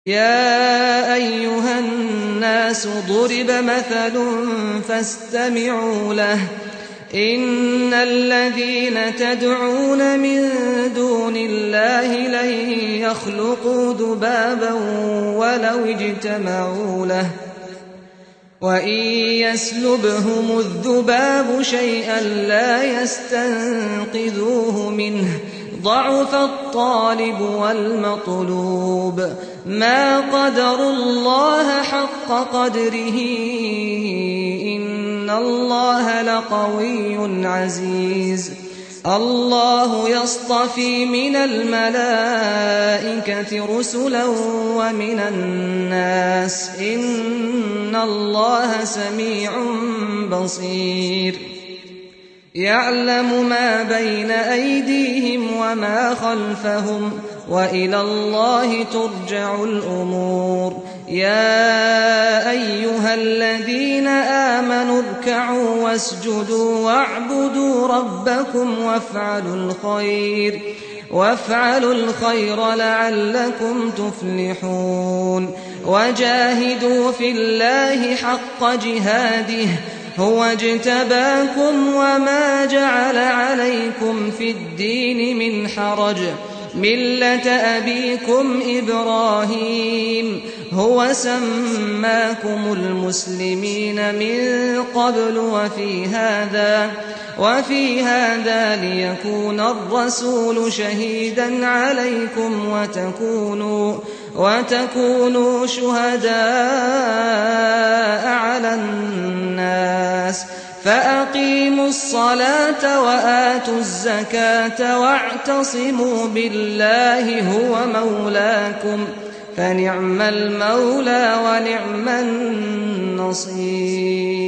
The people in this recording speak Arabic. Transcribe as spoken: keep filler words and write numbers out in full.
يَا أَيُّهَا النَّاسُ ضُرِبَ مَثَلٌ فَاسْتَمِعُوا لَهُ ۚ إِنَّ الَّذِينَ تَدْعُونَ مِن دُونِ اللَّهِ لَن يَخْلُقُوا ذُبَابًا وَلَوِ اجْتَمَعُوا لَهُ وَإِن يَسْلُبْهُمُ الذُّبَابُ شَيْئًا لَّا يَسْتَنقِذُوهُ مِنْهُ ۚ ضَعُفَ الطَّالِبُ وَالْمَطْلُوبُ مَا قَدَرُوا اللَّهَ حَقَّ قَدْرِهِ إِنَّ اللَّهَ لَقَوِيٌّ عَزِيزٌ اللَّهُ يَصْطَفِي مِنَ الْمَلَائِكَةِ رُسُلًا وَمِنَ النَّاسِ ۚ إِنَّ اللَّهَ سَمِيعٌ بَصِيرٌ يَعْلَمُ مَا بَيْنَ أَيْدِيهِمْ وَمَا خَلْفَهُمْ ۗ وَإِلَى اللَّهِ تُرْجَعُ الْأُمُورُ يَا أَيُّهَا الَّذِينَ آمَنُوا ارْكَعُوا وَاسْجُدُوا وَاعْبُدُوا رَبَّكُمْ وَافْعَلُوا الْخَيْرَ وَافْعَلُوا الْخَيْرَ لَعَلَّكُمْ تُفْلِحُونَ وَجَاهِدُوا فِي اللَّهِ حَقَّ جِهَادِهِ هُوَ اجْتَبَاكُمْ وَمَا جَعَلَ عَلَيْكُمْ فِي الدِّينِ مِنْ حَرَجٍ ۚ مِّلَّةَ أَبِيكُمْ إِبْرَاهِيمَ هُوَ سَمَّاكُمُ الْمُسْلِمِينَ مِن قَبْلُ وَفِي هَٰذَا وفي هذا لِيَكُونَ الرَّسُولُ شَهِيدًا عَلَيْكُمْ وَتَكُونُوا وَتَكُونُوا شُهَدَاءَ عَلَى النَّاسِ ۚ فَأَقِيمُوا الصَّلَاةَ وَآتُوا الزَّكَاةَ وَاعْتَصِمُوا بِاللَّهِ هُوَ مَوْلَاكُمْ ۖ فَنِعْمَ الْمَوْلَىٰ وَنِعْمَ النَّصِيرُ